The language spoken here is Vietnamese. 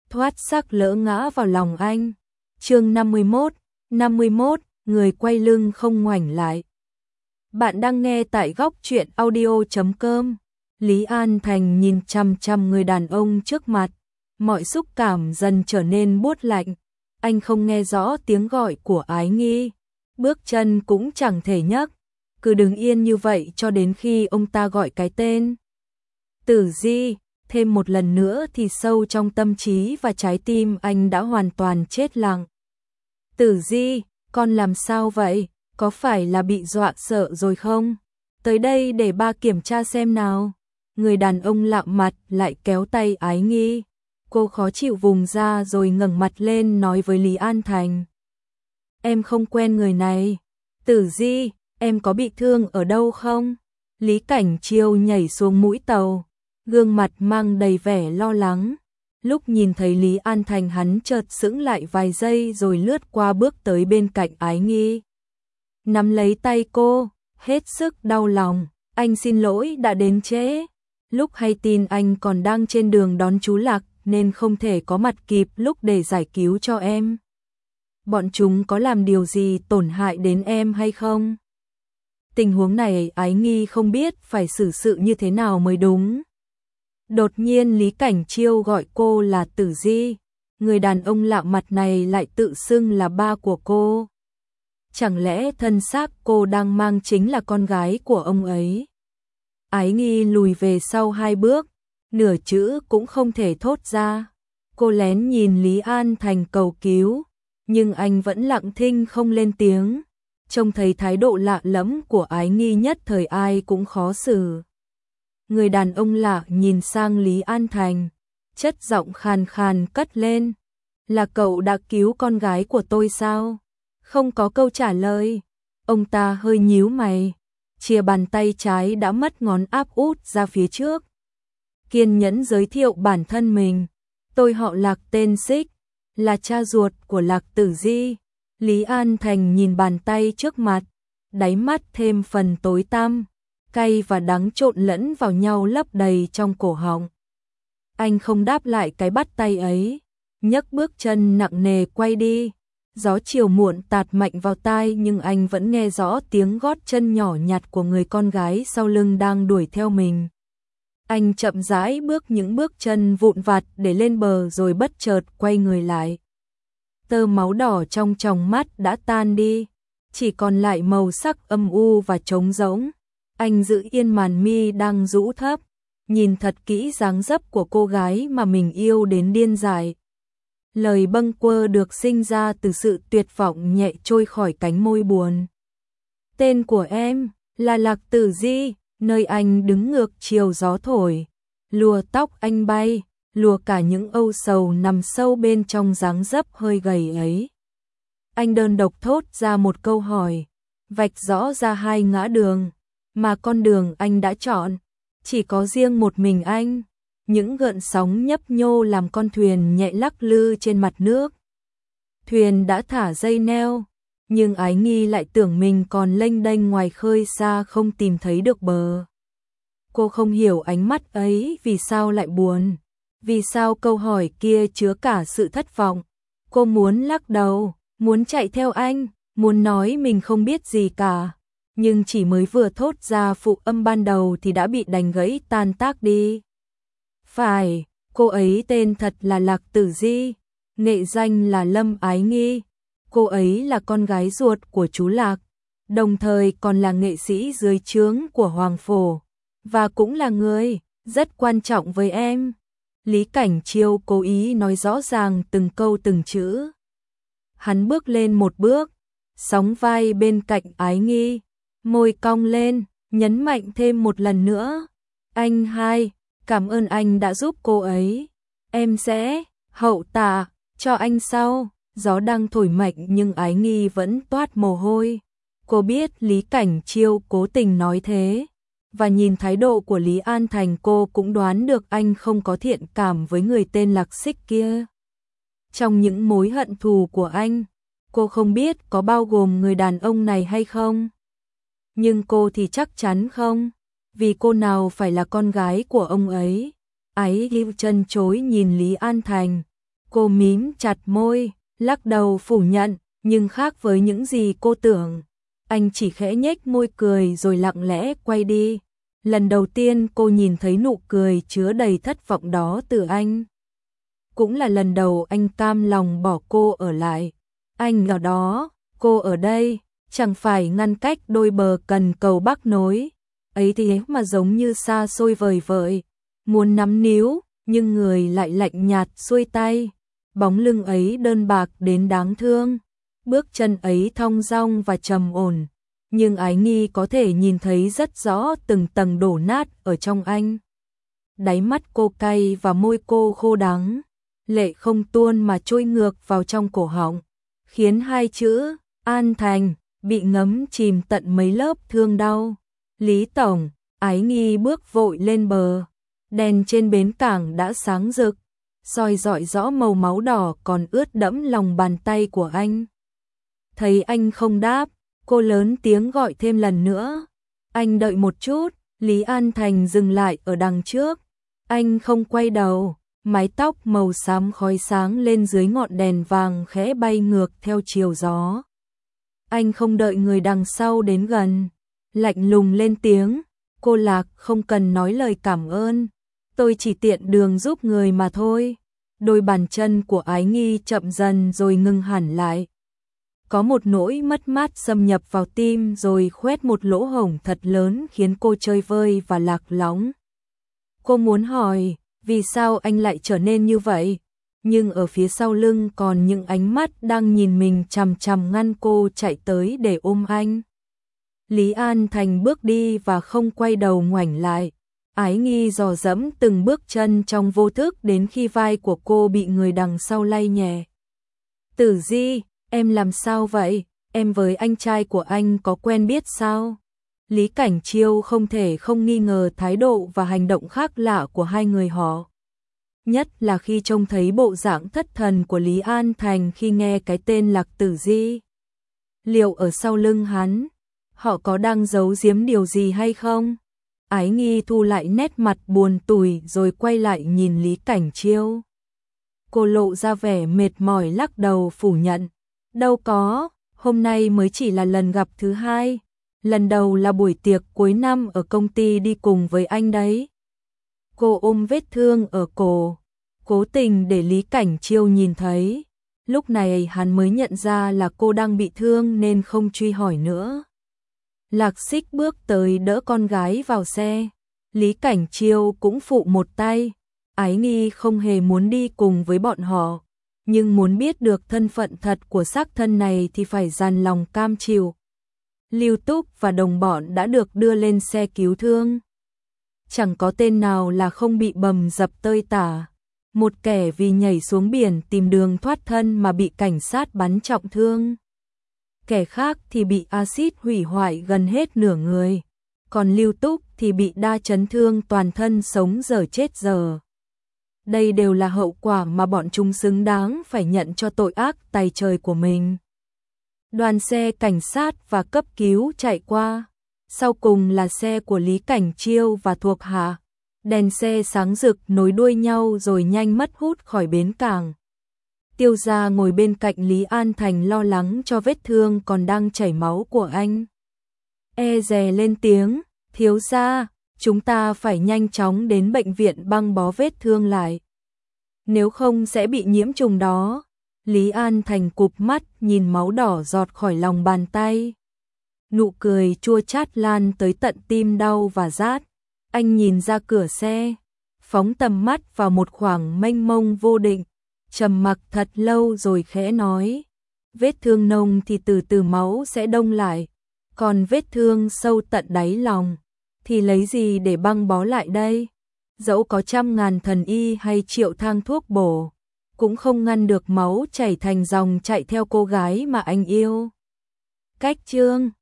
thoát sắc lỡ ngã vào lòng anh. Chương 51, người quay lưng không ngoảnh lại. Bạn đang nghe tại góc truyện audio.com. Lý An Thành nhìn chằm chằm người đàn ông trước mặt, mọi xúc cảm dần trở nên buốt lạnh. Anh không nghe rõ tiếng gọi của Ái Nghi, bước chân cũng chẳng thể nhấc, cứ đứng yên như vậy cho đến khi ông ta gọi cái tên Tử Di. Thêm một lần nữa thì sâu trong tâm trí và trái tim anh đã hoàn toàn chết lặng. Tử Di, con làm sao vậy? Có phải là bị dọa sợ rồi không? Tới đây để ba kiểm tra xem nào. Người đàn ông lạ mặt lại kéo tay Ái Nghi. Cô khó chịu vùng ra rồi ngẩng mặt lên nói với Lý An Thành. Em không quen người này. Tử Di, em có bị thương ở đâu không? Lý Cảnh Chiêu nhảy xuống mũi tàu, gương mặt mang đầy vẻ lo lắng. Lúc nhìn thấy Lý An Thành hắn chợt sững lại vài giây rồi lướt qua bước tới bên cạnh Ái Nghi. Nắm lấy tay cô, hết sức đau lòng. Anh xin lỗi đã đến trễ. Lúc hay tin anh còn đang trên đường đón chú Lạc nên không thể có mặt kịp lúc để giải cứu cho em. Bọn chúng có làm điều gì tổn hại đến em hay không? Tình huống này Ái Nghi không biết phải xử sự như thế nào mới đúng. Đột nhiên Lý Cảnh Chiêu gọi cô là Tử Di. Người đàn ông lạ mặt này lại tự xưng là ba của cô. Chẳng lẽ thân xác cô đang mang chính là con gái của ông ấy? Ái Nghi lùi về sau 2 bước, nửa chữ cũng không thể thốt ra. Cô lén nhìn Lý An Thành cầu cứu, nhưng anh vẫn lặng thinh không lên tiếng. Trông thấy thái độ lạ lẫm của Ái Nghi nhất thời ai cũng khó xử. Người đàn ông lạ nhìn sang Lý An Thành, chất giọng khàn khàn cất lên. Là cậu đã cứu con gái của tôi sao? Không có câu trả lời. Ông ta hơi nhíu mày, chìa bàn tay trái đã mất ngón áp út ra phía trước. Kiên nhẫn giới thiệu bản thân mình. Tôi họ Lạc tên Xích, là cha ruột của Lạc Tử Di. Lý An Thành nhìn bàn tay trước mặt, đáy mắt thêm phần tối tăm, cay và đắng trộn lẫn vào nhau lấp đầy trong cổ họng. Anh không đáp lại cái bắt tay ấy, nhấc bước chân nặng nề quay đi. Gió chiều muộn tạt mạnh vào tai nhưng anh vẫn nghe rõ tiếng gót chân nhỏ nhặt của người con gái sau lưng đang đuổi theo mình. Anh chậm rãi bước những bước chân vụn vặt để lên bờ rồi bất chợt quay người lại. Tơ máu đỏ trong tròng mắt đã tan đi, chỉ còn lại màu sắc âm u và trống rỗng. Anh giữ yên màn mi đang rũ thấp, nhìn thật kỹ dáng dấp của cô gái mà mình yêu đến điên dại. Lời bâng quơ được sinh ra từ sự tuyệt vọng nhẹ trôi khỏi cánh môi buồn. Tên của em là Lạc Tử Di. Nơi anh đứng ngược chiều gió thổi, lùa tóc anh bay, lùa cả những âu sầu nằm sâu bên trong dáng dấp hơi gầy ấy. Anh đơn độc thốt ra một câu hỏi, vạch rõ ra 2 ngã đường, mà con đường anh đã chọn, chỉ có riêng một mình anh. Những gợn sóng nhấp nhô làm con thuyền nhẹ lắc lư trên mặt nước. Thuyền đã thả dây neo, nhưng Ái Nghi lại tưởng mình còn lênh đênh ngoài khơi xa không tìm thấy được bờ. Cô không hiểu ánh mắt ấy vì sao lại buồn, vì sao câu hỏi kia chứa cả sự thất vọng. Cô muốn lắc đầu, muốn chạy theo anh, muốn nói mình không biết gì cả, nhưng chỉ mới vừa thốt ra phụ âm ban đầu thì đã bị đánh gãy tan tác đi. Phải, cô ấy tên thật là Lạc Tử Di, nghệ danh là Lâm Ái Nghi. Cô ấy là con gái ruột của chú Lạc, đồng thời còn là nghệ sĩ dưới trướng của Hoàng Phổ, và cũng là người rất quan trọng với em. Lý Cảnh Chiêu cố ý nói rõ ràng từng câu từng chữ. Hắn bước lên một bước, sóng vai bên cạnh Ái Nghi, môi cong lên, nhấn mạnh thêm một lần nữa. Anh hai, cảm ơn anh đã giúp cô ấy. Em sẽ hậu tạ cho anh sau. Gió đang thổi mạnh nhưng Ái Nghi vẫn toát mồ hôi. Cô biết Lý Cảnh Chiêu cố tình nói thế, và nhìn thái độ của Lý An Thành cô cũng đoán được anh không có thiện cảm với người tên Lạc Xích kia. Trong những mối hận thù của anh, cô không biết có bao gồm người đàn ông này hay không. Nhưng cô thì chắc chắn không, vì cô nào phải là con gái của ông ấy. Ái Nghi chân chối nhìn Lý An Thành. Cô mím chặt môi, lắc đầu phủ nhận, nhưng khác với những gì cô tưởng. Anh chỉ khẽ nhếch môi cười rồi lặng lẽ quay đi. Lần đầu tiên cô nhìn thấy nụ cười chứa đầy thất vọng đó từ anh. Cũng là lần đầu anh cam lòng bỏ cô ở lại. Anh ở đó, cô ở đây, chẳng phải ngăn cách đôi bờ cần cầu bắc nối. Ấy thì mà giống như xa xôi vời vợi, muốn nắm níu, nhưng người lại lạnh nhạt xuôi tay. Bóng lưng ấy đơn bạc đến đáng thương, bước chân ấy thong dong và trầm ổn, nhưng Ái Nghi có thể nhìn thấy rất rõ từng tầng đổ nát ở trong anh. Đáy mắt cô cay và môi cô khô đắng, lệ không tuôn mà trôi ngược vào trong cổ họng, khiến hai chữ An Thành bị ngấm chìm tận mấy lớp thương đau. Lý Tổng, Ái Nghi bước vội lên bờ, đèn trên bến cảng đã sáng rực, soi rọi rõ màu máu đỏ còn ướt đẫm lòng bàn tay của anh. Thấy anh không đáp, cô lớn tiếng gọi thêm lần nữa. Anh đợi một chút, Lý An Thành dừng lại ở đằng trước. Anh không quay đầu, mái tóc màu xám khói sáng lên dưới ngọn đèn vàng khẽ bay ngược theo chiều gió. Anh không đợi người đằng sau đến gần, lạnh lùng lên tiếng, cô Lạc không cần nói lời cảm ơn, tôi chỉ tiện đường giúp người mà thôi. Đôi bàn chân của Ái Nghi chậm dần rồi ngừng hẳn lại. Có một nỗi mất mát xâm nhập vào tim rồi khoét một lỗ hổng thật lớn khiến cô chơi vơi và lạc lõng. Cô muốn hỏi, vì sao anh lại trở nên như vậy? Nhưng ở phía sau lưng còn những ánh mắt đang nhìn mình chằm chằm ngăn cô chạy tới để ôm anh. Lý An Thành bước đi và không quay đầu ngoảnh lại. Ái Nghi dò dẫm từng bước chân trong vô thức đến khi vai của cô bị người đằng sau lay nhẹ. Tử Di, em làm sao vậy? Em với anh trai của anh có quen biết sao? Lý Cảnh Chiêu không thể không nghi ngờ thái độ và hành động khác lạ của hai người họ. Nhất là khi trông thấy bộ dạng thất thần của Lý An Thành khi nghe cái tên Lạc Tử Di. Liệu ở sau lưng hắn, họ có đang giấu giếm điều gì hay không? Ái Nghi thu lại nét mặt buồn tủi rồi quay lại nhìn Lý Cảnh Chiêu. Cô lộ ra vẻ mệt mỏi lắc đầu phủ nhận. Đâu có, hôm nay mới chỉ là lần gặp thứ hai. Lần đầu là buổi tiệc cuối năm ở công ty đi cùng với anh đấy. Cô ôm vết thương ở cổ, cố tình để Lý Cảnh Chiêu nhìn thấy. Lúc này hắn mới nhận ra là cô đang bị thương nên không truy hỏi nữa. Lạc Xích bước tới đỡ con gái vào xe. Lý Cảnh Chiêu cũng phụ một tay. Ái Nghi không hề muốn đi cùng với bọn họ, nhưng muốn biết được thân phận thật của xác thân này thì phải dằn lòng cam chịu. Lưu Túc và đồng bọn đã được đưa lên xe cứu thương. Chẳng có tên nào là không bị bầm dập tơi tả. Một kẻ vì nhảy xuống biển tìm đường thoát thân mà bị cảnh sát bắn trọng thương. Kẻ khác thì bị axit hủy hoại gần hết nửa người. Còn Lưu Túc thì bị đa chấn thương toàn thân sống dở chết dở. Đây đều là hậu quả mà bọn chúng xứng đáng phải nhận cho tội ác tày trời của mình. Đoàn xe cảnh sát và cấp cứu chạy qua. Sau cùng là xe của Lý Cảnh Chiêu và thuộc hạ. Đèn xe sáng rực nối đuôi nhau rồi nhanh mất hút khỏi bến cảng. Tiêu Gia ngồi bên cạnh Lý An Thành lo lắng cho vết thương còn đang chảy máu của anh. E dè lên tiếng, thiếu gia, chúng ta phải nhanh chóng đến bệnh viện băng bó vết thương lại. Nếu không sẽ bị nhiễm trùng đó. Lý An Thành cụp mắt nhìn máu đỏ giọt khỏi lòng bàn tay. Nụ cười chua chát lan tới tận tim đau và rát. Anh nhìn ra cửa xe, phóng tầm mắt vào một khoảng mênh mông vô định, trầm mặc thật lâu rồi khẽ nói, vết thương nông thì từ từ máu sẽ đông lại, còn vết thương sâu tận đáy lòng thì lấy gì để băng bó lại đây? Dẫu có 100.000 thần y hay triệu thang thuốc bổ, cũng không ngăn được máu chảy thành dòng chạy theo cô gái mà anh yêu. Cách chương